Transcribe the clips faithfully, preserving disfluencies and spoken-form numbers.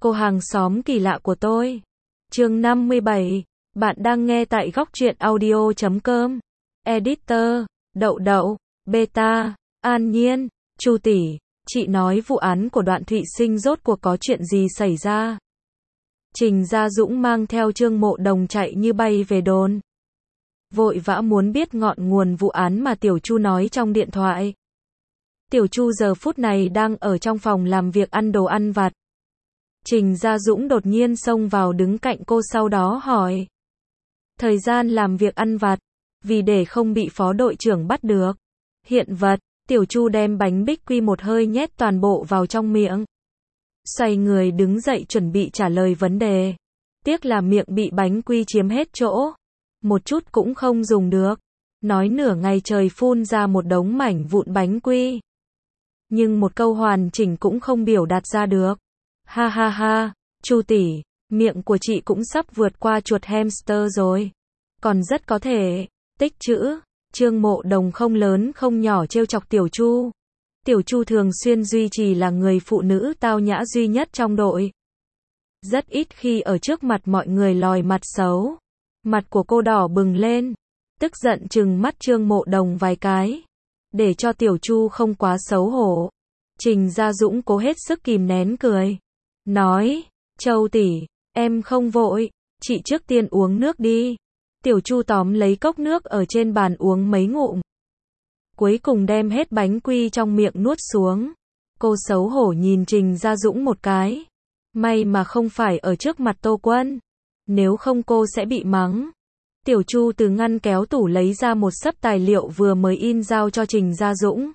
Cô hàng xóm kỳ lạ của tôi. Chương năm mươi bảy. Bạn đang nghe tại góc truyện audio chấm com. Editor, Đậu Đậu, Beta, An Nhiên, Chu tỷ, chị nói vụ án của Đoạn Thụy Sinh rốt cuộc có chuyện gì xảy ra? Trình Gia Dũng mang theo Trương Mộ Đồng chạy như bay về đồn. Vội vã muốn biết ngọn nguồn vụ án mà Tiểu Chu nói trong điện thoại. Tiểu Chu giờ phút này đang ở trong phòng làm việc ăn đồ ăn vặt. Trình Gia Dũng đột nhiên xông vào đứng cạnh cô, sau đó hỏi. Thời gian làm việc ăn vặt, vì để không bị phó đội trưởng bắt được. Hiện vật, Tiểu Chu đem bánh bích quy một hơi nhét toàn bộ vào trong miệng. Xoay người đứng dậy chuẩn bị trả lời vấn đề. Tiếc là miệng bị bánh quy chiếm hết chỗ. Một chút cũng không dùng được. Nói nửa ngày trời phun ra một đống mảnh vụn bánh quy. Nhưng một câu hoàn chỉnh cũng không biểu đạt ra được. Ha ha ha, Chu tỷ, miệng của chị cũng sắp vượt qua chuột hamster rồi. Còn rất có thể, tích trữ. Trương Mộ Đồng không lớn không nhỏ trêu chọc Tiểu Chu. Tiểu Chu thường xuyên duy trì là người phụ nữ tao nhã duy nhất trong đội. Rất ít khi ở trước mặt mọi người lòi mặt xấu. Mặt của cô đỏ bừng lên, tức giận trừng mắt Trương Mộ Đồng vài cái. Để cho Tiểu Chu không quá xấu hổ, Trình Gia Dũng cố hết sức kìm nén cười. Nói, Châu tỷ, em không vội, chị trước tiên uống nước đi. Tiểu Chu tóm lấy cốc nước ở trên bàn uống mấy ngụm. Cuối cùng đem hết bánh quy trong miệng nuốt xuống. Cô xấu hổ nhìn Trình Gia Dũng một cái. May mà không phải ở trước mặt Tô Quân. Nếu không cô sẽ bị mắng. Tiểu Chu từ ngăn kéo tủ lấy ra một xấp tài liệu vừa mới in giao cho Trình Gia Dũng.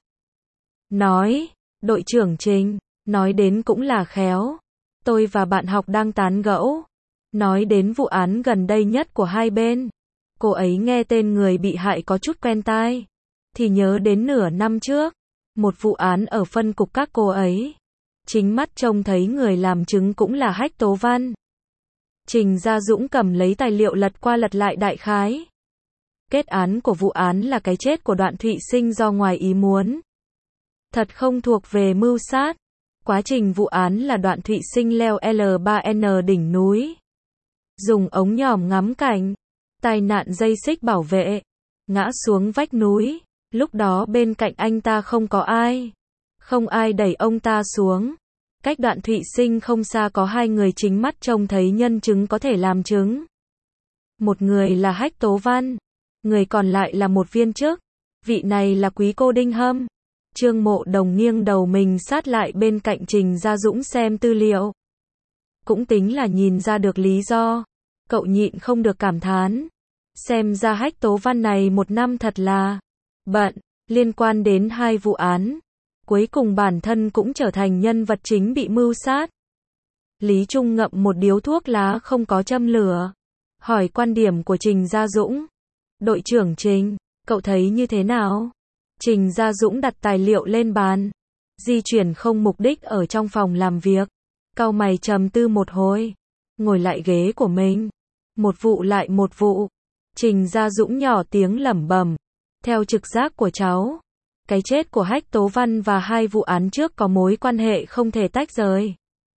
Nói, đội trưởng Trình, nói đến cũng là khéo. Tôi và bạn học đang tán gẫu. Nói đến vụ án gần đây nhất của hai bên. Cô ấy nghe tên người bị hại có chút quen tai. Thì nhớ đến nửa năm trước. Một vụ án ở phân cục các cô ấy. Chính mắt trông thấy người làm chứng cũng là Hách Tố Văn. Trình Gia Dũng cầm lấy tài liệu lật qua lật lại đại khái. Kết án của vụ án là cái chết của Đoạn Thụy Sinh do ngoài ý muốn. Thật không thuộc về mưu sát. Quá trình vụ án là Đoạn Thụy Sinh leo L ba N đỉnh núi. Dùng ống nhòm ngắm cảnh. Tai nạn dây xích bảo vệ. Ngã xuống vách núi. Lúc đó bên cạnh anh ta không có ai. Không ai đẩy ông ta xuống. Cách Đoạn Thụy Sinh không xa có hai người chính mắt trông thấy nhân chứng có thể làm chứng. Một người là Hách Tố Văn. Người còn lại là một viên chức. Vị này là quý cô Đinh Hâm. Trương Mộ Đồng nghiêng đầu mình sát lại bên cạnh Trình Gia Dũng xem tư liệu. Cũng tính là nhìn ra được lý do. Cậu nhịn không được cảm thán. Xem ra Hách Tố Văn này một năm thật là bận, liên quan đến hai vụ án. Cuối cùng bản thân cũng trở thành nhân vật chính bị mưu sát. Lý Trung ngậm một điếu thuốc lá không có châm lửa. Hỏi quan điểm của Trình Gia Dũng. Đội trưởng Trình, cậu thấy như thế nào? Trình Gia Dũng đặt tài liệu lên bàn. Di chuyển không mục đích ở trong phòng làm việc. Cau mày trầm tư một hồi. Ngồi lại ghế của mình. Một vụ lại một vụ. Trình Gia Dũng nhỏ tiếng lẩm bẩm. Theo trực giác của cháu. Cái chết của Hách Tố Văn và hai vụ án trước có mối quan hệ không thể tách rời.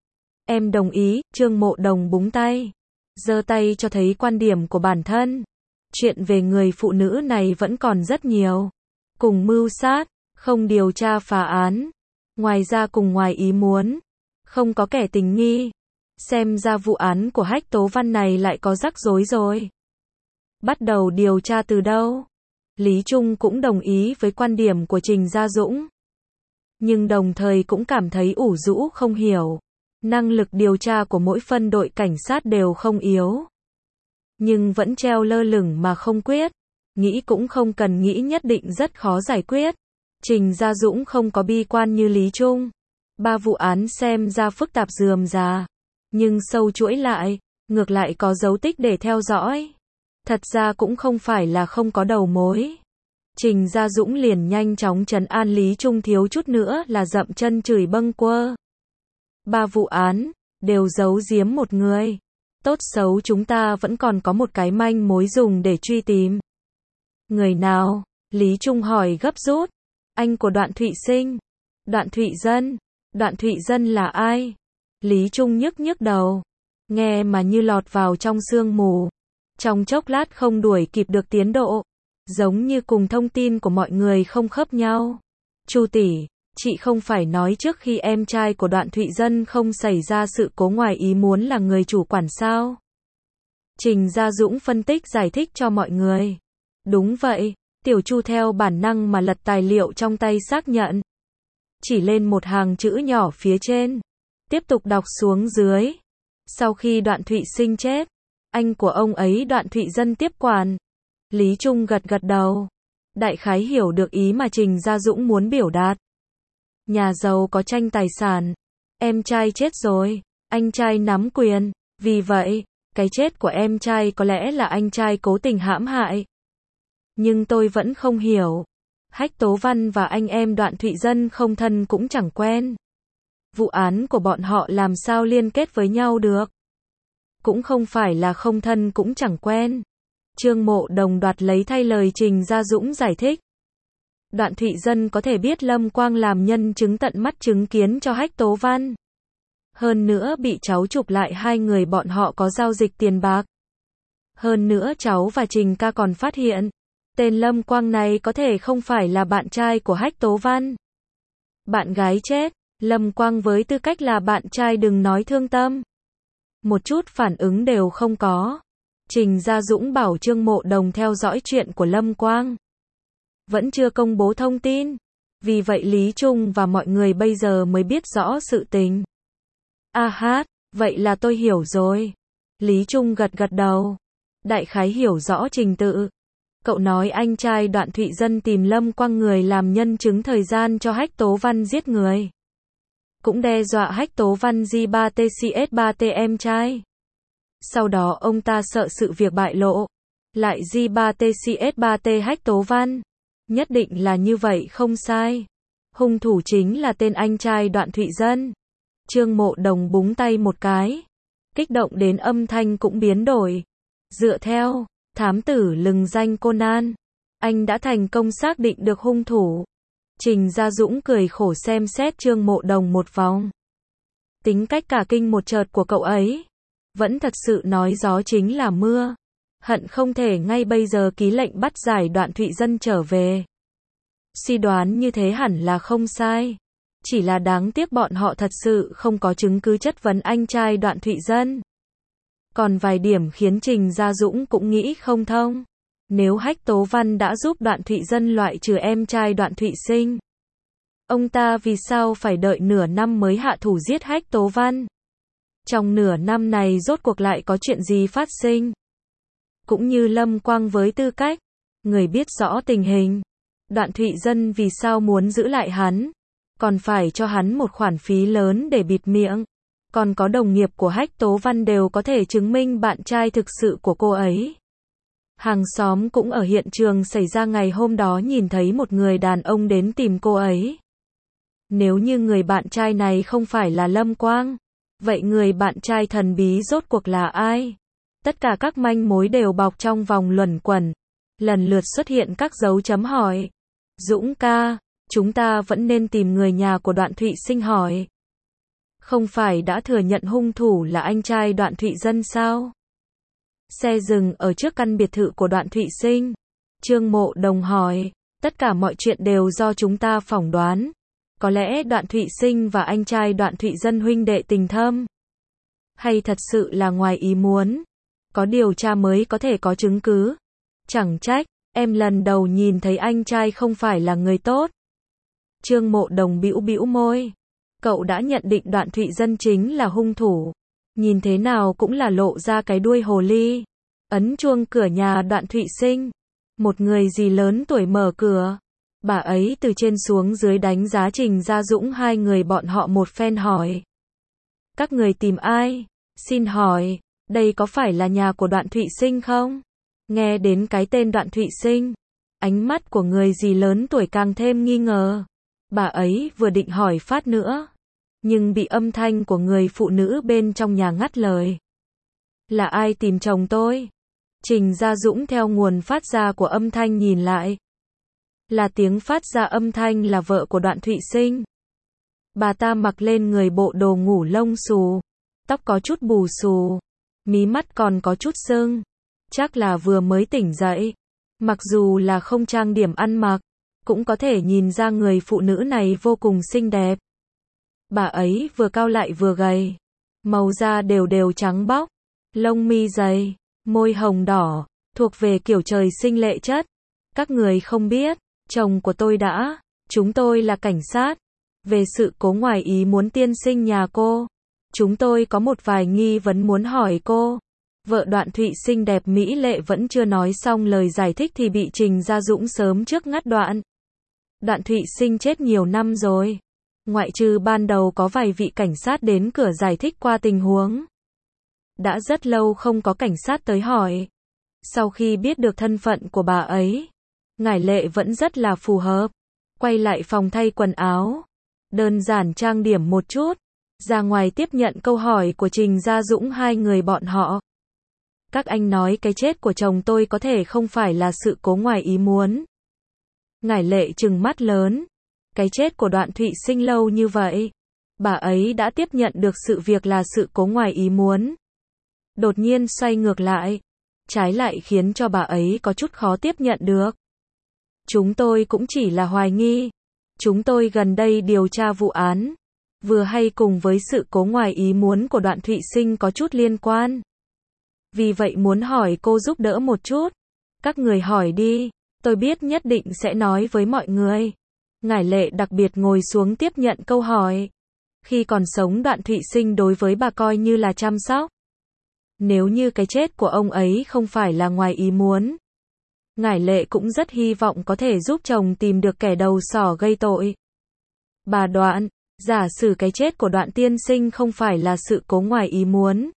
Em đồng ý, Trương Mộ Đồng búng tay. Giơ tay cho thấy quan điểm của bản thân. Chuyện về người phụ nữ này vẫn còn rất nhiều. Cùng mưu sát, không điều tra phá án. Ngoài ra cùng ngoài ý muốn. Không có kẻ tình nghi. Xem ra vụ án của Hách Tố Văn này lại có rắc rối rồi. Bắt đầu điều tra từ đâu? Lý Trung cũng đồng ý với quan điểm của Trình Gia Dũng. Nhưng đồng thời cũng cảm thấy ủ rũ không hiểu. Năng lực điều tra của mỗi phân đội cảnh sát đều không yếu. Nhưng vẫn treo lơ lửng mà không quyết. Nghĩ cũng không cần nghĩ, nhất định rất khó giải quyết. Trình Gia Dũng không có bi quan như Lý Trung. Ba vụ án xem ra phức tạp rườm rà. Nhưng sâu chuỗi lại, ngược lại có dấu tích để theo dõi. Thật ra cũng không phải là không có đầu mối. Trình Gia Dũng liền nhanh chóng trấn an Lý Trung, thiếu chút nữa là dậm chân chửi bâng quơ. Ba vụ án, đều giấu giếm một người. Tốt xấu chúng ta vẫn còn có một cái manh mối dùng để truy tìm. Người nào? Lý Trung hỏi gấp rút. Anh của Đoạn Thụy Sinh. Đoạn Thụy Dân. Đoạn Thụy Dân là ai? Lý Trung nhức nhức đầu. Nghe mà như lọt vào trong sương mù. Trong chốc lát không đuổi kịp được tiến độ. Giống như cùng thông tin của mọi người không khớp nhau. Chu tỷ, chị không phải nói trước khi em trai của Đoạn Thụy Dân không xảy ra sự cố ngoài ý muốn là người chủ quản sao? Trình Gia Dũng phân tích giải thích cho mọi người. Đúng vậy, Tiểu Chu theo bản năng mà lật tài liệu trong tay xác nhận. Chỉ lên một hàng chữ nhỏ phía trên. Tiếp tục đọc xuống dưới. Sau khi Đoạn Thụy Sinh chết, anh của ông ấy Đoạn Thụy Dân tiếp quản. Lý Trung gật gật đầu. Đại khái hiểu được ý mà Trình Gia Dũng muốn biểu đạt. Nhà giàu có tranh tài sản. Em trai chết rồi, anh trai nắm quyền. Vì vậy, cái chết của em trai có lẽ là anh trai cố tình hãm hại. Nhưng tôi vẫn không hiểu. Hách Tố Văn và anh em Đoạn Thụy Dân không thân cũng chẳng quen. Vụ án của bọn họ làm sao liên kết với nhau được? Cũng không phải là không thân cũng chẳng quen. Trương Mộ Đồng đoạt lấy thay lời Trình Gia Dũng giải thích. Đoạn Thụy Dân có thể biết Lâm Quang làm nhân chứng tận mắt chứng kiến cho Hách Tố Văn. Hơn nữa bị cháu chụp lại hai người bọn họ có giao dịch tiền bạc. Hơn nữa cháu và Trình ca còn phát hiện, tên Lâm Quang này có thể không phải là bạn trai của Hách Tố Văn. Bạn gái chết, Lâm Quang với tư cách là bạn trai đừng nói thương tâm. Một chút phản ứng đều không có. Trình Gia Dũng bảo Trương Mộ Đồng theo dõi chuyện của Lâm Quang. Vẫn chưa công bố thông tin. Vì vậy Lý Trung và mọi người bây giờ mới biết rõ sự tình. A hát, vậy là tôi hiểu rồi. Lý Trung gật gật đầu. Đại khái hiểu rõ trình tự. Cậu nói anh trai Đoạn Thụy Dân tìm Lâm Quang người làm nhân chứng thời gian cho Hách Tố Văn giết người. Cũng đe dọa Hách Tố Văn G ba T C S ba T em trai. Sau đó ông ta sợ sự việc bại lộ. Lại G ba T C S ba T Hách Tố Văn. Nhất định là như vậy không sai. Hung thủ chính là tên anh trai Đoạn Thụy Dân. Trương Mộ Đồng búng tay một cái. Kích động đến âm thanh cũng biến đổi. Dựa theo thám tử lừng danh Conan, anh đã thành công xác định được hung thủ. Trình Gia Dũng cười khổ xem xét Trương Mộ Đồng một vòng. Tính cách cả kinh một chợt của cậu ấy. Vẫn thật sự nói gió chính là mưa. Hận không thể ngay bây giờ ký lệnh bắt giải Đoạn Thụy Dân trở về. Suy đoán như thế hẳn là không sai. Chỉ là đáng tiếc bọn họ thật sự không có chứng cứ chất vấn anh trai Đoạn Thụy Dân. Còn vài điểm khiến Trình Gia Dũng cũng nghĩ không thông. Nếu Hách Tố Văn đã giúp Đoạn Thụy Dân loại trừ em trai Đoạn Thụy Sinh, ông ta vì sao phải đợi nửa năm mới hạ thủ giết Hách Tố Văn? Trong nửa năm này rốt cuộc lại có chuyện gì phát sinh? Cũng như Lâm Quang với tư cách người biết rõ tình hình, Đoạn Thụy Dân vì sao muốn giữ lại hắn, còn phải cho hắn một khoản phí lớn để bịt miệng. Còn có đồng nghiệp của Hách Tố Văn đều có thể chứng minh bạn trai thực sự của cô ấy. Hàng xóm cũng ở hiện trường xảy ra ngày hôm đó nhìn thấy một người đàn ông đến tìm cô ấy. Nếu như người bạn trai này không phải là Lâm Quang, vậy người bạn trai thần bí rốt cuộc là ai? Tất cả các manh mối đều bọc trong vòng luẩn quẩn. Lần lượt xuất hiện các dấu chấm hỏi. Dũng ca, chúng ta vẫn nên tìm người nhà của Đoạn Thụy Sinh hỏi. Không phải đã thừa nhận hung thủ là anh trai Đoạn Thụy Dân sao? Xe dừng ở trước căn biệt thự của Đoạn Thụy Sinh. Trương Mộ Đồng hỏi, tất cả mọi chuyện đều do chúng ta phỏng đoán. Có lẽ Đoạn Thụy Sinh và anh trai Đoạn Thụy Dân huynh đệ tình thâm? Hay thật sự là ngoài ý muốn? Có điều tra mới có thể có chứng cứ. Chẳng trách, em lần đầu nhìn thấy anh trai không phải là người tốt. Trương Mộ Đồng bĩu bĩu môi. Cậu đã nhận định Đoạn Thụy Dân chính là hung thủ. Nhìn thế nào cũng là lộ ra cái đuôi hồ ly. Ấn chuông cửa nhà Đoạn Thụy Sinh. Một người gì lớn tuổi mở cửa. Bà ấy từ trên xuống dưới đánh giá Trình Gia Dũng hai người bọn họ một phen hỏi. Các người tìm ai? Xin hỏi, đây có phải là nhà của Đoạn Thụy Sinh không? Nghe đến cái tên Đoạn Thụy Sinh, ánh mắt của người gì lớn tuổi càng thêm nghi ngờ. Bà ấy vừa định hỏi phát nữa, nhưng bị âm thanh của người phụ nữ bên trong nhà ngắt lời. Là ai tìm chồng tôi? Trình Gia Dũng theo nguồn phát ra của âm thanh nhìn lại. Là tiếng phát ra âm thanh là vợ của Đoạn Thụy Sinh. Bà ta mặc lên người bộ đồ ngủ lông xù, tóc có chút bù xù, mí mắt còn có chút sưng, chắc là vừa mới tỉnh dậy. Mặc dù là không trang điểm ăn mặc, cũng có thể nhìn ra người phụ nữ này vô cùng xinh đẹp. Bà ấy vừa cao lại vừa gầy, màu da đều đều trắng bóc, lông mi dày, môi hồng đỏ, thuộc về kiểu trời sinh lệ chất. Các người không biết, chồng của tôi đã, chúng tôi là cảnh sát, về sự cố ngoài ý muốn tiên sinh nhà cô. Chúng tôi có một vài nghi vấn muốn hỏi cô. Vợ Đoạn Thụy xinh đẹp mỹ lệ vẫn chưa nói xong lời giải thích thì bị Trình Gia Dũng sớm trước ngắt đoạn. Đoạn Thụy Sinh chết nhiều năm rồi. Ngoại trừ ban đầu có vài vị cảnh sát đến cửa giải thích qua tình huống. Đã rất lâu không có cảnh sát tới hỏi. Sau khi biết được thân phận của bà ấy, ngải lệ vẫn rất là phù hợp. Quay lại phòng thay quần áo, đơn giản trang điểm một chút, ra ngoài tiếp nhận câu hỏi của Trình Gia Dũng hai người bọn họ. Các anh nói cái chết của chồng tôi có thể không phải là sự cố ngoài ý muốn. Ngải lệ trừng mắt lớn. Cái chết của Đoạn Thụy Sinh lâu như vậy, bà ấy đã tiếp nhận được sự việc là sự cố ngoài ý muốn. Đột nhiên xoay ngược lại, trái lại khiến cho bà ấy có chút khó tiếp nhận được. Chúng tôi cũng chỉ là hoài nghi. Chúng tôi gần đây điều tra vụ án, vừa hay cùng với sự cố ngoài ý muốn của Đoạn Thụy Sinh có chút liên quan. Vì vậy muốn hỏi cô giúp đỡ một chút. Các người hỏi đi, tôi biết nhất định sẽ nói với mọi người. Ngải lệ đặc biệt ngồi xuống tiếp nhận câu hỏi. Khi còn sống Đoạn Thụy Sinh đối với bà coi như là chăm sóc. Nếu như cái chết của ông ấy không phải là ngoài ý muốn, ngải lệ cũng rất hy vọng có thể giúp chồng tìm được kẻ đầu sỏ gây tội. Bà Đoạn, giả sử cái chết của Đoạn tiên sinh không phải là sự cố ngoài ý muốn,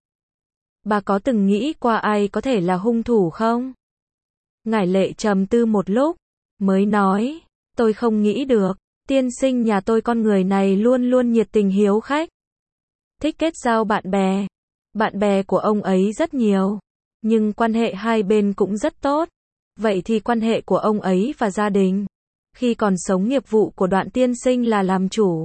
bà có từng nghĩ qua ai có thể là hung thủ không? Ngải lệ trầm tư một lúc, mới nói, tôi không nghĩ được. Tiên sinh nhà tôi con người này luôn luôn nhiệt tình hiếu khách, thích kết giao bạn bè. Bạn bè của ông ấy rất nhiều, nhưng quan hệ hai bên cũng rất tốt. Vậy thì quan hệ của ông ấy và gia đình, khi còn sống nghiệp vụ của Đoạn tiên sinh là làm chủ.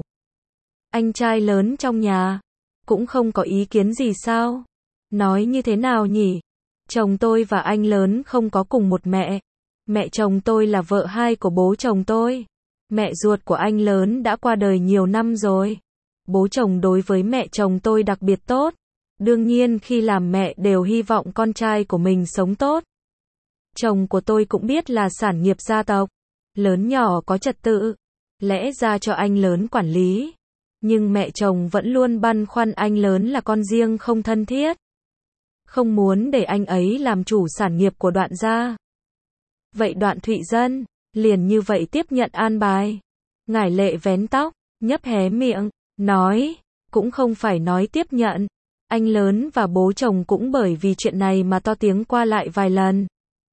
Anh trai lớn trong nhà, cũng không có ý kiến gì sao? Nói như thế nào nhỉ? Chồng tôi và anh lớn không có cùng một mẹ. Mẹ chồng tôi là vợ hai của bố chồng tôi. Mẹ ruột của anh lớn đã qua đời nhiều năm rồi. Bố chồng đối với mẹ chồng tôi đặc biệt tốt. Đương nhiên khi làm mẹ đều hy vọng con trai của mình sống tốt. Chồng của tôi cũng biết là sản nghiệp gia tộc, lớn nhỏ có trật tự, lẽ ra cho anh lớn quản lý. Nhưng mẹ chồng vẫn luôn băn khoăn anh lớn là con riêng không thân thiết, không muốn để anh ấy làm chủ sản nghiệp của Đoạn gia. Vậy Đoạn Thụy Dân, liền như vậy tiếp nhận an bài. Ngải lệ vén tóc, nhấp hé miệng, nói, cũng không phải nói tiếp nhận. Anh lớn và bố chồng cũng bởi vì chuyện này mà to tiếng qua lại vài lần.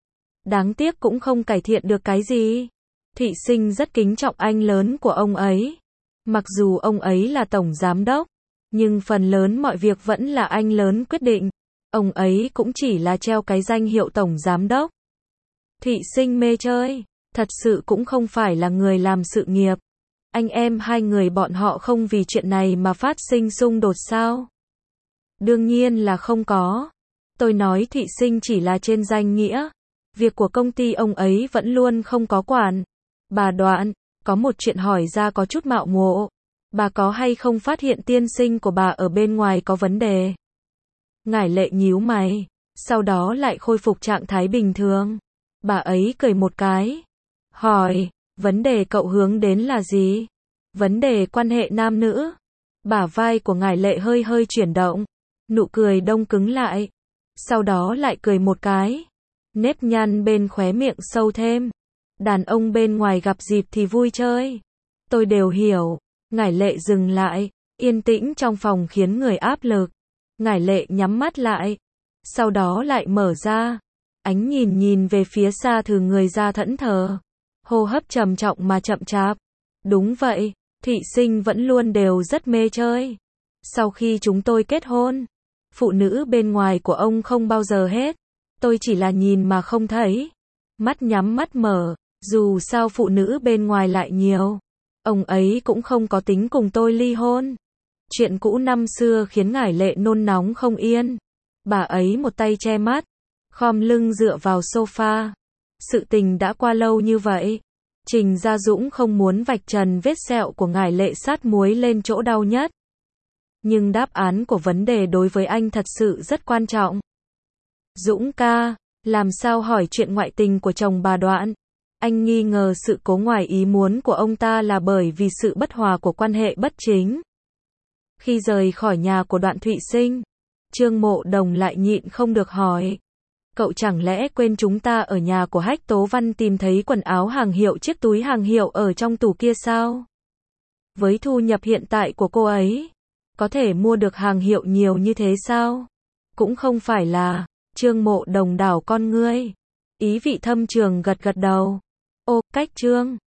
Đáng tiếc cũng không cải thiện được cái gì. Thụy Sinh rất kính trọng anh lớn của ông ấy. Mặc dù ông ấy là tổng giám đốc, nhưng phần lớn mọi việc vẫn là anh lớn quyết định. Ông ấy cũng chỉ là treo cái danh hiệu tổng giám đốc. Thụy Sinh mê chơi, thật sự cũng không phải là người làm sự nghiệp. Anh em hai người bọn họ không vì chuyện này mà phát sinh xung đột sao? Đương nhiên là không có. Tôi nói Thụy Sinh chỉ là trên danh nghĩa. Việc của công ty ông ấy vẫn luôn không có quản. Bà Đoạn, có một chuyện hỏi ra có chút mạo muội. Bà có hay không phát hiện tiên sinh của bà ở bên ngoài có vấn đề? Ngải lệ nhíu mày, sau đó lại khôi phục trạng thái bình thường. Bà ấy cười một cái, hỏi, vấn đề cậu hướng đến là gì? Vấn đề quan hệ nam nữ. Bả vai của ngải lệ hơi hơi chuyển động, nụ cười đông cứng lại, sau đó lại cười một cái. Nếp nhăn bên khóe miệng sâu thêm. Đàn ông bên ngoài gặp dịp thì vui chơi. Tôi đều hiểu. Ngải lệ dừng lại, yên tĩnh trong phòng khiến người áp lực. Ngải lệ nhắm mắt lại, sau đó lại mở ra. Ánh nhìn nhìn về phía xa thử người ra thẫn thờ. Hô hấp trầm trọng mà chậm chạp. Đúng vậy, Thụy Sinh vẫn luôn đều rất mê chơi. Sau khi chúng tôi kết hôn, phụ nữ bên ngoài của ông không bao giờ hết. Tôi chỉ là nhìn mà không thấy. Mắt nhắm mắt mở, dù sao phụ nữ bên ngoài lại nhiều. Ông ấy cũng không có tính cùng tôi ly hôn. Chuyện cũ năm xưa khiến Ngải Lệ nôn nóng không yên. Bà ấy một tay che mắt, khom lưng dựa vào sofa. Sự tình đã qua lâu như vậy. Trình Gia Dũng không muốn vạch trần vết sẹo của Ngải Lệ sát muối lên chỗ đau nhất. Nhưng đáp án của vấn đề đối với anh thật sự rất quan trọng. Dũng ca, làm sao hỏi chuyện ngoại tình của chồng bà Đoạn? Anh nghi ngờ sự cố ngoài ý muốn của ông ta là bởi vì sự bất hòa của quan hệ bất chính. Khi rời khỏi nhà của Đoạn Thụy Sinh, Trương Mộ Đồng lại nhịn không được hỏi. Cậu chẳng lẽ quên chúng ta ở nhà của Hách Tố Văn tìm thấy quần áo hàng hiệu, chiếc túi hàng hiệu ở trong tủ kia sao? Với thu nhập hiện tại của cô ấy, có thể mua được hàng hiệu nhiều như thế sao? Cũng không phải là. Trương Mộ Đồng đảo con ngươi, ý vị thâm trường gật gật đầu. Ô, cách Trương